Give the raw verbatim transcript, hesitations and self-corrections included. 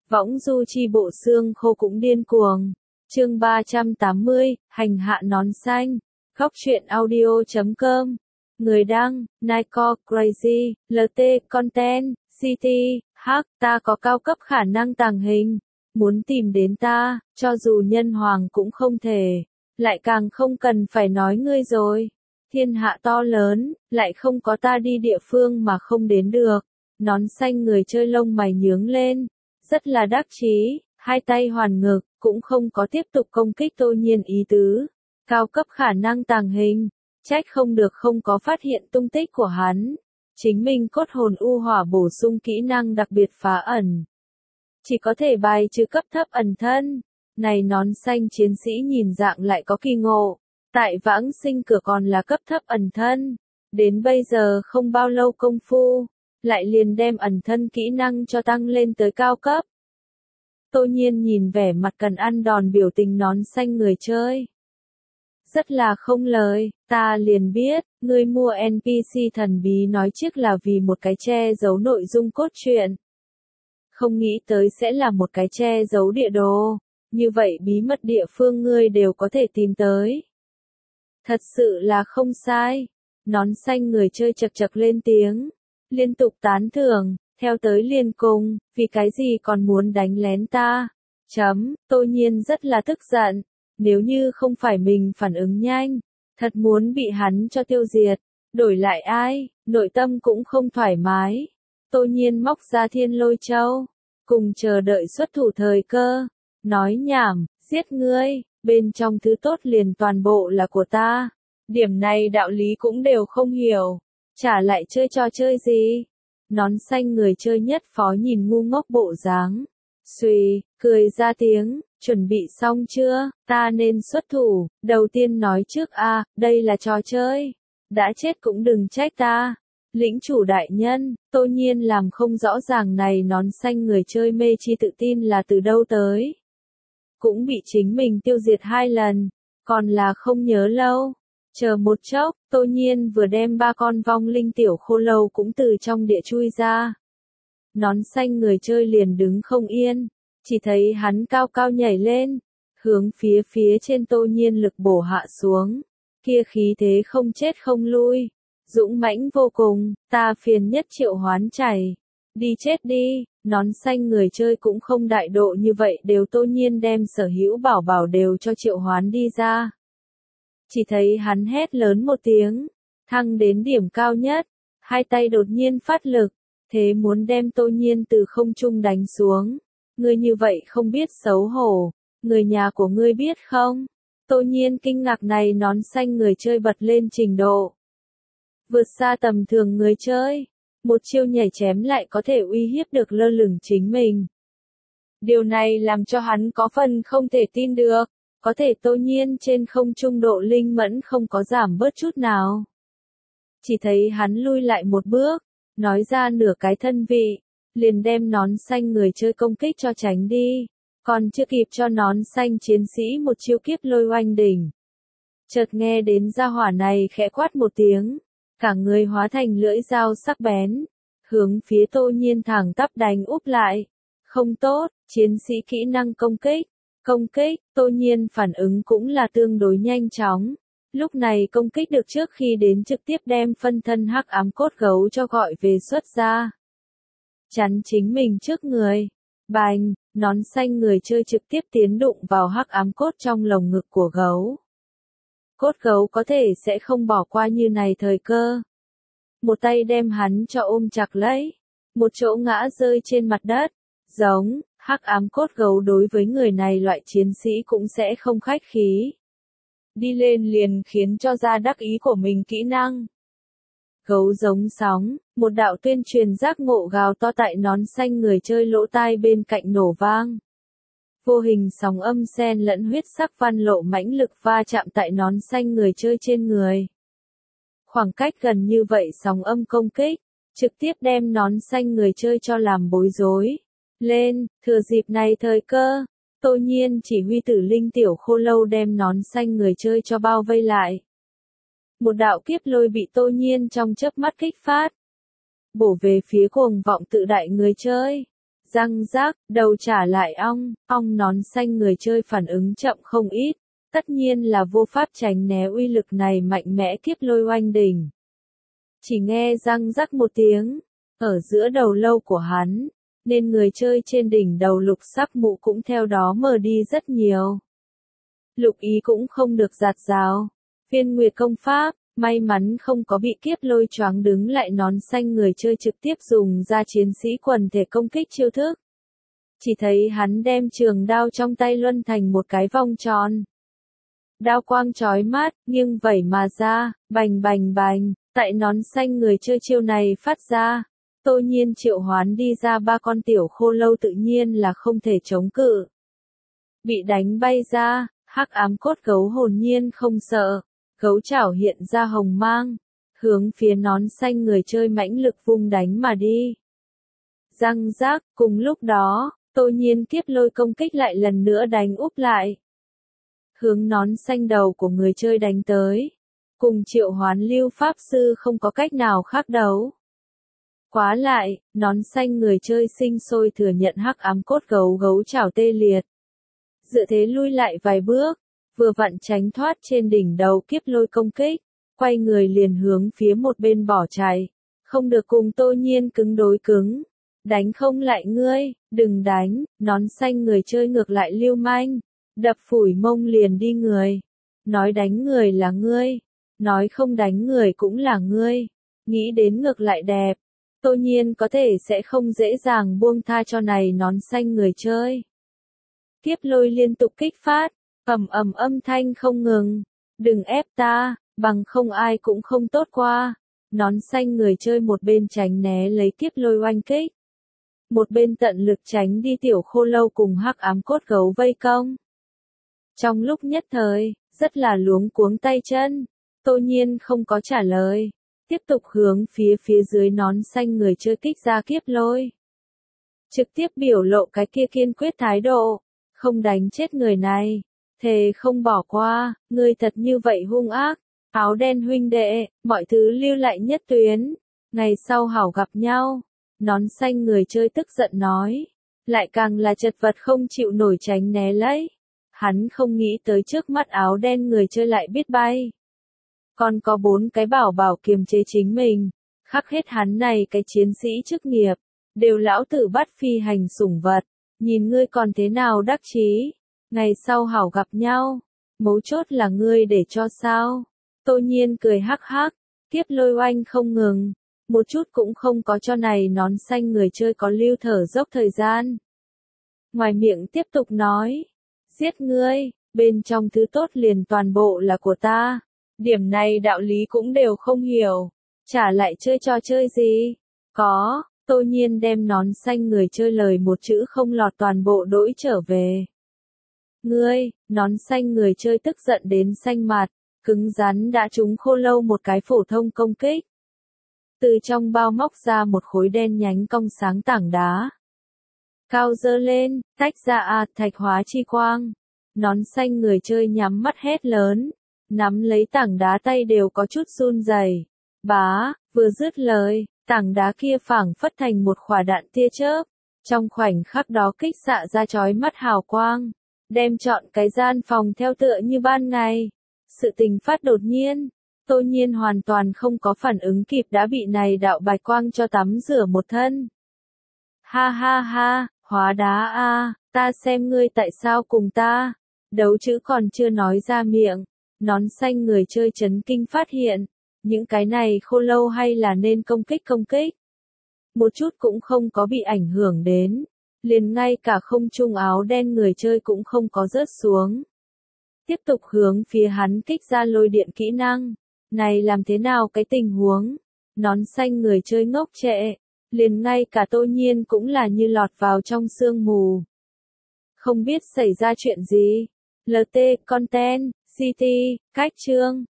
Võng du chi bộ xương khô cũng điên cuồng. Chương ba trăm tám mươi, hành hạ nón xanh. Góc truyện audio chấm com. Người đăng, Nico Crazy, lờ tê Content, City, Hack, ta có cao cấp khả năng tàng hình. Muốn tìm đến ta, cho dù nhân hoàng cũng không thể. Lại càng không cần phải nói ngươi rồi. Thiên hạ to lớn, lại không có ta đi địa phương mà không đến được. Nón xanh người chơi lông mày nhướng lên. Rất là đắc chí, hai tay hoàn ngực, cũng không có tiếp tục công kích Tô Nhiên ý tứ. Cao cấp khả năng tàng hình, trách không được không có phát hiện tung tích của hắn. Chính mình cốt hồn u hỏa bổ sung kỹ năng đặc biệt phá ẩn. Chỉ có thể bài trừ cấp thấp ẩn thân. Này nón xanh chiến sĩ nhìn dạng lại có kỳ ngộ. Tại vãng sinh cửa còn là cấp thấp ẩn thân. Đến bây giờ không bao lâu công phu. Lại liền đem ẩn thân kỹ năng cho tăng lên tới cao cấp. Tô Nhiên nhìn vẻ mặt cần ăn đòn biểu tình nón xanh người chơi. Rất là không lời, ta liền biết, ngươi mua en pê xê thần bí nói trước là vì một cái che giấu nội dung cốt truyện. Không nghĩ tới sẽ là một cái che giấu địa đồ, như vậy bí mật địa phương ngươi đều có thể tìm tới. Thật sự là không sai, nón xanh người chơi chật chật lên tiếng. Liên tục tán thưởng, theo tới liền cùng, vì cái gì còn muốn đánh lén ta? Chấm, Tô Nhiên rất là tức giận, nếu như không phải mình phản ứng nhanh, thật muốn bị hắn cho tiêu diệt, đổi lại ai, nội tâm cũng không thoải mái. Tô Nhiên móc ra thiên lôi châu, cùng chờ đợi xuất thủ thời cơ, nói nhảm, giết ngươi, bên trong thứ tốt liền toàn bộ là của ta. Điểm này đạo lý cũng đều không hiểu. Trả lại chơi trò chơi gì? Nón xanh người chơi nhất phó nhìn ngu ngốc bộ dáng. Xùy, cười ra tiếng, chuẩn bị xong chưa? Ta nên xuất thủ. Đầu tiên nói trước a, à, đây là trò chơi. Đã chết cũng đừng trách ta. Lĩnh chủ đại nhân, Tô Nhiên làm không rõ ràng này nón xanh người chơi mê chi tự tin là từ đâu tới. Cũng bị chính mình tiêu diệt hai lần, còn là không nhớ lâu. Chờ một chốc, Tô Nhiên vừa đem ba con vong linh tiểu khô lâu cũng từ trong địa chui ra. Nón xanh người chơi liền đứng không yên, chỉ thấy hắn cao cao nhảy lên, hướng phía phía trên Tô Nhiên lực bổ hạ xuống. Kia khí thế không chết không lui, dũng mãnh vô cùng, ta phiền nhất triệu hoán chảy. Đi chết đi, nón xanh người chơi cũng không đại độ như vậy đều Tô Nhiên đem sở hữu bảo bảo đều cho triệu hoán đi ra. Chỉ thấy hắn hét lớn một tiếng, thăng đến điểm cao nhất, hai tay đột nhiên phát lực, thế muốn đem Tô Nhiên từ không trung đánh xuống. Ngươi như vậy không biết xấu hổ, người nhà của ngươi biết không? Tô Nhiên kinh ngạc này nón xanh người chơi bật lên trình độ. Vượt xa tầm thường người chơi, một chiêu nhảy chém lại có thể uy hiếp được lơ lửng chính mình. Điều này làm cho hắn có phần không thể tin được. Có thể Tô Nhiên trên không trung độ linh mẫn không có giảm bớt chút nào. Chỉ thấy hắn lui lại một bước, nói ra nửa cái thân vị, liền đem nón xanh người chơi công kích cho tránh đi. Còn chưa kịp cho nón xanh chiến sĩ một chiêu kiếp lôi oanh đỉnh. Chợt nghe đến gia hỏa này khẽ quát một tiếng, cả người hóa thành lưỡi dao sắc bén, hướng phía Tô Nhiên thẳng tắp đánh úp lại. Không tốt, chiến sĩ kỹ năng công kích. Công kích, Tô Nhiên phản ứng cũng là tương đối nhanh chóng. Lúc này công kích được trước khi đến trực tiếp đem phân thân hắc ám cốt gấu cho gọi về xuất ra. Chắn chính mình trước người. Bành, nón xanh người chơi trực tiếp tiến đụng vào hắc ám cốt trong lồng ngực của gấu. Cốt gấu có thể sẽ không bỏ qua như này thời cơ. Một tay đem hắn cho ôm chặt lấy. Một chỗ ngã rơi trên mặt đất. Giống. Hắc ám cốt gấu đối với người này loại chiến sĩ cũng sẽ không khách khí. Đi lên liền khiến cho ra đắc ý của mình kỹ năng. Gấu giống sóng, một đạo tuyên truyền giác ngộ gào to tại nón xanh người chơi lỗ tai bên cạnh nổ vang. Vô hình sóng âm xen lẫn huyết sắc văn lộ mãnh lực va chạm tại nón xanh người chơi trên người. Khoảng cách gần như vậy sóng âm công kích, trực tiếp đem nón xanh người chơi cho làm bối rối. Lên, thừa dịp này thời cơ, Tô Nhiên chỉ huy tử linh tiểu khô lâu đem nón xanh người chơi cho bao vây lại. Một đạo kiếp lôi bị Tô Nhiên trong chớp mắt kích phát. Bổ về phía cuồng vọng tự đại người chơi. Răng rác, đầu trả lại ong, ong nón xanh người chơi phản ứng chậm không ít, tất nhiên là vô pháp tránh né uy lực này mạnh mẽ kiếp lôi oanh đỉnh. Chỉ nghe răng rắc một tiếng, ở giữa đầu lâu của hắn, nên người chơi trên đỉnh đầu lục sắc mũ cũng theo đó mờ đi rất nhiều. Lục ý cũng không được giạt rào. Phiên nguyệt công pháp, may mắn không có bị kiếp lôi choáng đứng lại nón xanh người chơi trực tiếp dùng ra chiến sĩ quần thể công kích chiêu thức. Chỉ thấy hắn đem trường đao trong tay luân thành một cái vòng tròn. Đao quang chói mắt, nghiêng vẩy mà ra, bành bành bành, tại nón xanh người chơi chiêu này phát ra. Tô Nhiên triệu hoán đi ra ba con tiểu khô lâu tự nhiên là không thể chống cự. Bị đánh bay ra, hắc ám cốt gấu hồn nhiên không sợ, gấu chảo hiện ra hồng mang, hướng phía nón xanh người chơi mãnh lực vung đánh mà đi. Răng rác, cùng lúc đó, Tô Nhiên kiếp lôi công kích lại lần nữa đánh úp lại. Hướng nón xanh đầu của người chơi đánh tới, cùng triệu hoán lưu pháp sư không có cách nào khác đấu. Quá lại, nón xanh người chơi sinh sôi thừa nhận hắc ám cốt gấu gấu chảo tê liệt. Dự thế lui lại vài bước, vừa vặn tránh thoát trên đỉnh đầu kiếp lôi công kích, quay người liền hướng phía một bên bỏ chạy, không được cùng Tô Nhiên cứng đối cứng. Đánh không lại ngươi, đừng đánh, nón xanh người chơi ngược lại lưu manh, đập phủi mông liền đi người. Nói đánh người là ngươi, nói không đánh người cũng là ngươi, nghĩ đến ngược lại đẹp. Tô Nhiên có thể sẽ không dễ dàng buông tha cho này nón xanh người chơi. Kiếp lôi liên tục kích phát, ầm ầm âm thanh không ngừng, đừng ép ta, bằng không ai cũng không tốt qua. Nón xanh người chơi một bên tránh né lấy kiếp lôi oanh kích, một bên tận lực tránh đi tiểu khô lâu cùng hắc ám cốt gấu vây công. Trong lúc nhất thời, rất là luống cuống tay chân, Tô Nhiên không có trả lời, tiếp tục hướng phía phía dưới nón xanh người chơi kích ra kiếp lôi. Trực tiếp biểu lộ cái kia kiên quyết thái độ, không đánh chết người này, thề không bỏ qua, ngươi thật như vậy hung ác, áo đen huynh đệ, mọi thứ lưu lại nhất tuyến, ngày sau hảo gặp nhau. Nón xanh người chơi tức giận nói, lại càng là chật vật không chịu nổi tránh né lấy. Hắn không nghĩ tới trước mắt áo đen người chơi lại biết bay. Còn có bốn cái bảo bảo kiềm chế chính mình, khắc hết hắn này cái chiến sĩ chức nghiệp, đều lão tử bắt phi hành sủng vật, nhìn ngươi còn thế nào đắc chí, ngày sau hảo gặp nhau, mấu chốt là ngươi để cho sao. Tô Nhiên cười hắc hắc, kiếp lôi oanh không ngừng. Một chút cũng không có cho này nón xanh người chơi có lưu thở dốc thời gian. Ngoài miệng tiếp tục nói, giết ngươi, bên trong thứ tốt liền toàn bộ là của ta. Điểm này đạo lý cũng đều không hiểu, trả lại chơi trò chơi gì? Có, Tô Nhiên đem nón xanh người chơi lời một chữ không lọt toàn bộ đỗi trở về. Ngươi, nón xanh người chơi tức giận đến xanh mặt, cứng rắn đã trúng khô lâu một cái phổ thông công kích. Từ trong bao móc ra một khối đen nhánh cong sáng tảng đá. Cao dơ lên, tách ra a thạch hóa chi quang. Nón xanh người chơi nhắm mắt hét lớn, nắm lấy tảng đá tay đều có chút run rẩy. Bá, vừa dứt lời, tảng đá kia phảng phất thành một quả đạn tia chớp, trong khoảnh khắc đó kích xạ ra chói mắt hào quang, đem trọn cái gian phòng theo tựa như ban ngày. Sự tình phát đột nhiên. Tô Nhiên hoàn toàn không có phản ứng kịp đã bị này đạo bạch quang cho tắm rửa một thân. Ha ha ha, hóa đá a, ta xem ngươi tại sao cùng ta. Đấu chữ còn chưa nói ra miệng, nón xanh người chơi chấn kinh phát hiện, những cái này khô lâu hay là nên công kích công kích. Một chút cũng không có bị ảnh hưởng đến, liền ngay cả không trung áo đen người chơi cũng không có rớt xuống. Tiếp tục hướng phía hắn kích ra lôi điện kỹ năng. Này làm thế nào cái tình huống? Nón xanh người chơi ngốc trệ, liền ngay cả Tô Nhiên cũng là như lọt vào trong sương mù. Không biết xảy ra chuyện gì. lờ tê, content, city, cách chương.